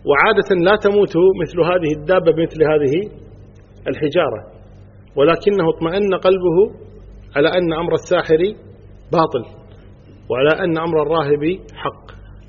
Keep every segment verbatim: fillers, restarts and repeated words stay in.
وعادة لا تموت مثل هذه الدابة بمثل هذه الحجارة، ولكنه اطمأن قلبه على أن أمر الساحر باطل وعلى أن أمر الراهب حق.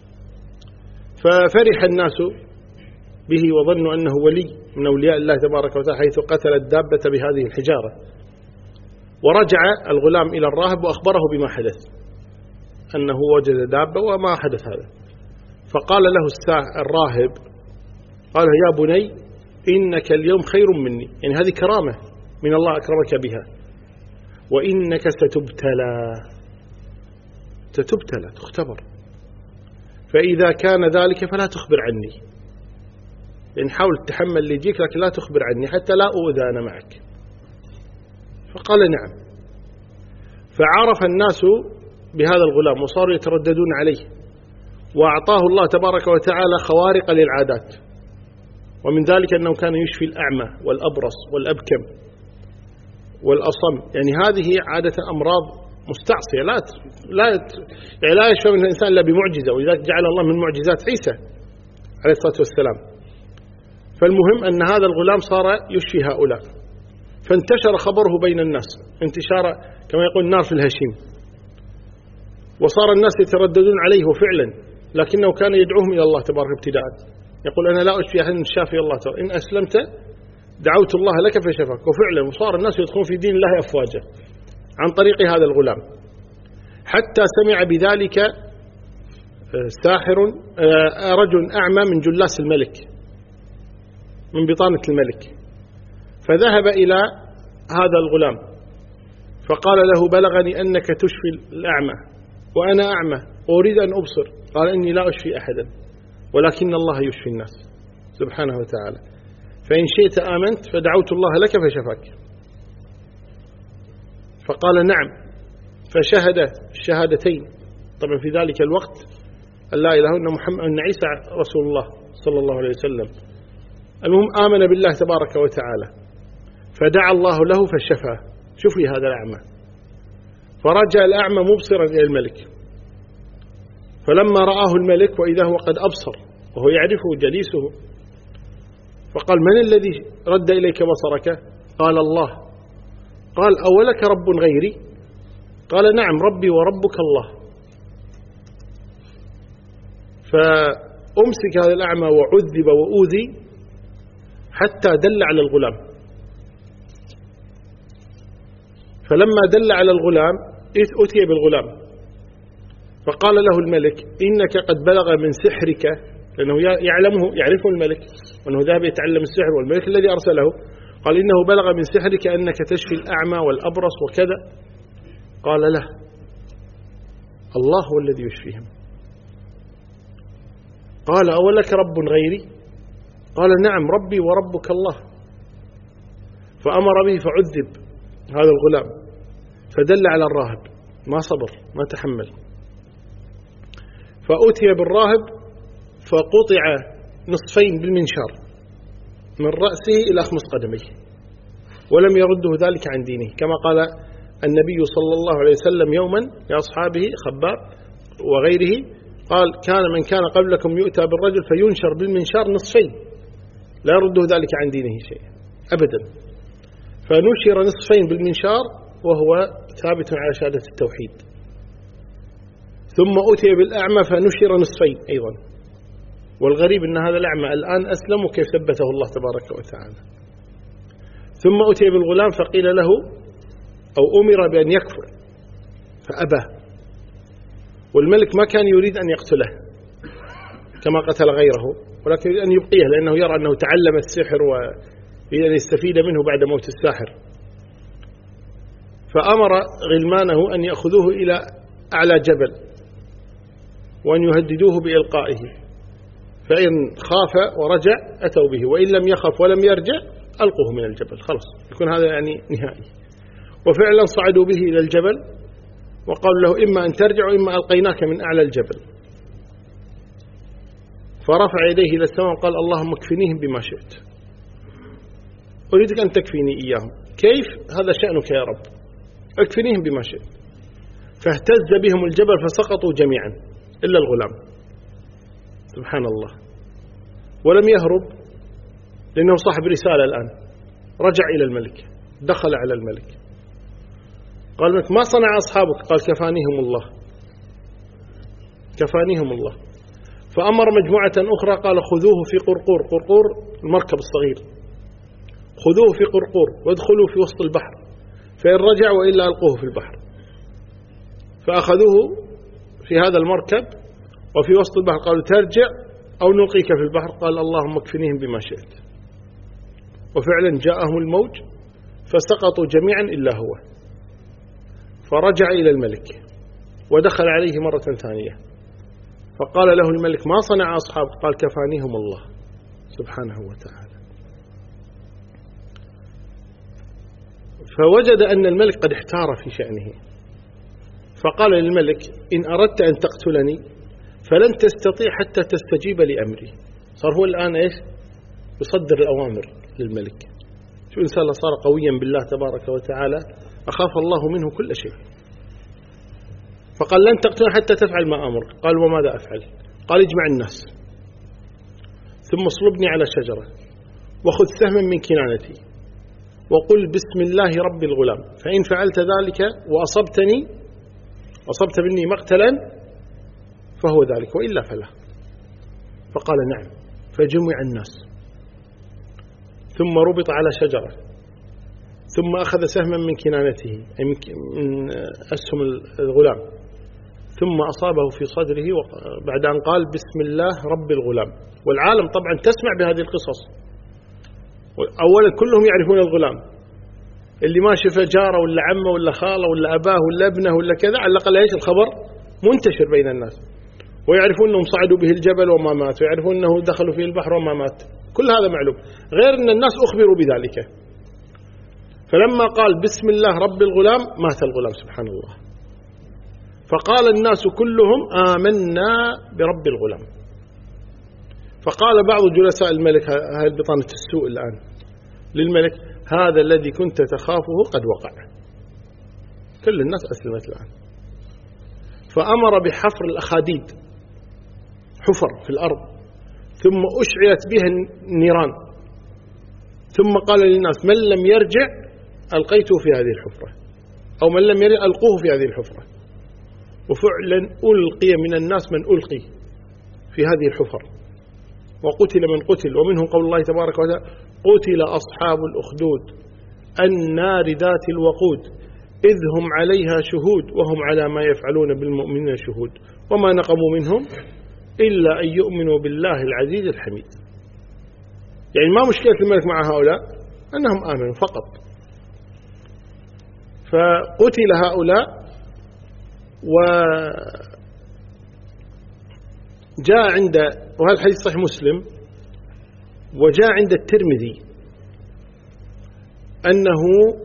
ففرح الناس به وظنوا أنه ولي من أولياء الله تبارك وتعالى حيث قتل الدابة بهذه الحجارة. ورجع الغلام إلى الراهب وأخبره بما حدث، أنه وجد دابة وما حدث هذا. فقال له الراهب، قال يا بني إنك اليوم خير مني، يعني هذه كرامة من الله أكرمك بها، وإنك ستبتلى ستبتلى تختبر، فإذا كان ذلك فلا تخبر عني، لأن حاول تتحمل اللي يجيك لكن لا تخبر عني حتى لا أؤذى أنا معك. فقال نعم. فعرف الناس بهذا الغلام وصاروا يترددون عليه، وأعطاه الله تبارك وتعالى خوارق للعادات، ومن ذلك أنه كان يشفي الأعمى والأبرص والأبكم والأصم، يعني هذه عادة أمراض مستعصية لا لا يعني لا يشفى من الإنسان إلا بمعجزة، ولذلك جعل الله من معجزات عيسى عليه الصلاة والسلام. فالمهم أن هذا الغلام صار يشفي هؤلاء، فانتشر خبره بين الناس انتشار كما يقول النار في الهشيم، وصار الناس يترددون عليه فعلا، لكنه كان يدعوهم إلى الله تبارك ابتداء، يقول أنا لا أشفي أحد شافي الله تعالى، إن أسلمت دعوت الله لك فشفاك. وفعلا وصار الناس يدخلون في دين الله أفواجا عن طريق هذا الغلام، حتى سمع بذلك ساحر رجل أعمى من جلاس الملك من بطانة الملك، فذهب إلى هذا الغلام فقال له بلغني أنك تشفي الأعمى وأنا أعمى وأريد أن أبصر. قال إني لا أشفي أحدا ولكن الله يشفي الناس سبحانه وتعالى، فإن شئت آمنت فدعوت الله لك فشفاك. فقال نعم، فشهد الشهادتين. طبعا في ذلك الوقت لا إله إلا محمد أن عيسى رسول الله صلى الله عليه وسلم. المهم آمن بالله تبارك وتعالى، فدعا الله له فشفاه. شوفي هذا الأعمى، فرجع الأعمى مبصرا إلى الملك، فلما رآه الملك وإذا هو قد أبصر وهو يعرفه جليسه، فقال من الذي رد إليك بصرك؟ قال الله. قال أولك رب غيري؟ قال نعم ربي وربك الله. فأمسك هذا الأعمى وعذب وأوذي حتى دل على الغلام. فلما دل على الغلام أتي بالغلام، فقال له الملك إنك قد بلغ من سحرك، لأنه يعلمه يعرفه الملك وأنه ذهب يتعلم السحر، والملك الذي أرسله قال إنه بلغ من سحرك أنك تشفي الأعمى والأبرص وكذا. قال له الله هو الذي يشفيهم. قال أولك رب غيري؟ قال نعم ربي وربك الله. فأمر به فعذب هذا الغلام، فدل على الراهب، ما صبر ما تحمل، فأتي بالراهب فقطع نصفين بالمنشار من رأسه إلى خمس قدميه، ولم يرده ذلك عن دينه، كما قال النبي صلى الله عليه وسلم يوما لأصحابه خباب وغيره، قال كان من كان قبلكم يؤتى بالرجل فينشر بالمنشار نصفين لا يرده ذلك عن دينه شيء أبدا. فنشر نصفين بالمنشار وهو ثابت على شهادة التوحيد. ثم أتي بالأعمى فنشر نصفين أيضا، والغريب أن هذا الأعمى الآن أسلم وكيف ثبته الله تبارك وتعالى. ثم أتي بالغلام فقيل له أو أمر بأن يكفر فأبى، والملك ما كان يريد أن يقتله كما قتل غيره، ولكن يريد أن يبقيه لأنه يرى أنه تعلم السحر ويريد أن يستفيد منه بعد موت الساحر. فأمر غلمانه أن يأخذوه إلى أعلى جبل وأن يهددوه بإلقائه، فإن خاف ورجع أتوا به، وإن لم يخف ولم يرجع ألقوه من الجبل، خلاص يكون هذا يعني نهائي. وفعلا صعدوا به إلى الجبل وقالوا له إما أن ترجع وإما ألقيناك من أعلى الجبل. فرفع يديه إلى السماء وقال اللهم اكفنيهم بما شئت، أريدك أن تكفيني إياهم. كيف؟ هذا شأنك يا رب، اكفنيهم بما شئت. فاهتز بهم الجبل فسقطوا جميعا إلا الغلام. سبحان الله. ولم يهرب لأنه صاحب رسالة الآن، رجع إلى الملك، دخل على الملك، قال الملك ما صنع أصحابك؟ قال كفانيهم الله، كفانيهم الله. فأمر مجموعة أخرى قال خذوه في قرقور، قرقور المركب الصغير، خذوه في قرقور وادخلوا في وسط البحر، فإن رجع وإلا ألقوه في البحر. فأخذوه في هذا المركب وفي وسط البحر، قالوا ترجع أو نلقيك في البحر، قال اللهم اكفنيهم بما شئت. وفعلا جاءهم الموج فسقطوا جميعا إلا هو، فرجع إلى الملك ودخل عليه مرة ثانية، فقال له الملك ما صنع أصحابك؟ قال كفانيهم الله سبحانه وتعالى. فوجد أن الملك قد احتار في شأنه، فقال للملك إن أردت أن تقتلني فلن تستطيع حتى تستجيب لأمري. صار هو الآن إيش؟ يصدر الأوامر للملك. شو إنسان صار قويا بالله تبارك وتعالى، أخاف الله منه كل شيء. فقال لن تقتلني حتى تفعل ما أمر. قال وماذا أفعل؟ قال اجمع الناس ثم اصلبني على شجرة وخذ سهما من كنانتي وقل بسم الله رب الغلام، فإن فعلت ذلك وأصبتني أصبت مني مقتلا فهو ذلك وإلا فلا. فقال نعم، فجمع الناس ثم ربط على شجرة ثم أخذ سهما من كنانته أي من أسهم الغلام ثم أصابه في صدره بعد أن قال بسم الله رب الغلام. والعالم طبعا تسمع بهذه القصص، أولا كلهم يعرفون الغلام، اللي ما شفه جاره ولا عمه ولا خاله ولا أباه ولا ابنه ولا كذا، على الأقل إيش الخبر منتشر بين الناس، ويعرفون أنهم صعدوا به الجبل وما مات، ويعرفون أنه دخلوا فيه البحر وما مات، كل هذا معلوم، غير أن الناس أخبروا بذلك. فلما قال بسم الله رب الغلام مات الغلام سبحان الله. فقال الناس كلهم آمنا برب الغلام. فقال بعض جلساء الملك، هذه بطانة السوء الآن للملك، هذا الذي كنت تخافه قد وقع، كل الناس أسلمت الآن. فأمر بحفر الأخاديد، حفر في الأرض ثم أشعلت بها النيران، ثم قال للناس من لم يرجع ألقيته في هذه الحفرة، أو من لم يرجع ألقوه في هذه الحفرة. وفعلا ألقي من الناس من ألقي في هذه الحفر، وقتل من قتل، ومنهم قول الله تبارك وتعالى قتل أصحاب الأخدود النار ذات الوقود إذ هم عليها شهود وهم على ما يفعلون بالمؤمنين شهود وما نقموا منهم إلا أن يؤمنوا بالله العزيز الحميد. يعني ما مشكلة الملك مع هؤلاء، أنهم آمنوا فقط. فقتل هؤلاء، وجاء عند، وهذا الحديث صحيح مسلم، وجاء عند الترمذي أنه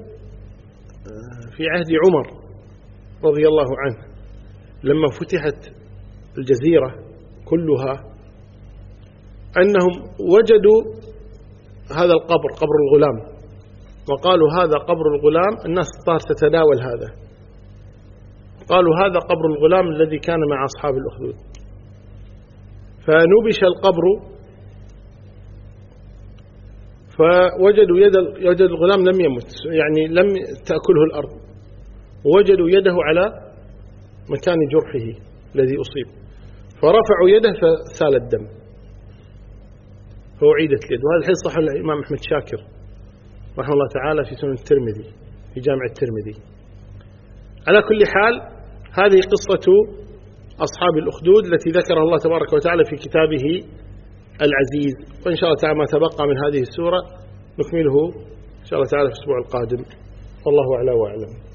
في عهد عمر رضي الله عنه لما فتحت الجزيرة كلها أنهم وجدوا هذا القبر، قبر الغلام، وقالوا هذا قبر الغلام، الناس صارت تتداول هذا، قالوا هذا قبر الغلام الذي كان مع أصحاب الأخدود. فنبش القبر فوجدوا يد يد الغلام لم يمت، يعني لم تأكله الأرض، ووجدوا يده على مكان جرحه الذي أصيب، فرفعوا يده فسال الدم فأعيدت اليد. وهذا الحديث صححه الإمام أحمد شاكر رحمه الله تعالى في سنن الترمذي في جامع الترمذي. على كل حال هذه قصة أصحاب الأخدود التي ذكرها الله تبارك وتعالى في كتابه العزيز، وإن شاء الله تعالى ما تبقى من هذه السورة نكمله إن شاء الله تعالى في الأسبوع القادم، والله أعلى وأعلم.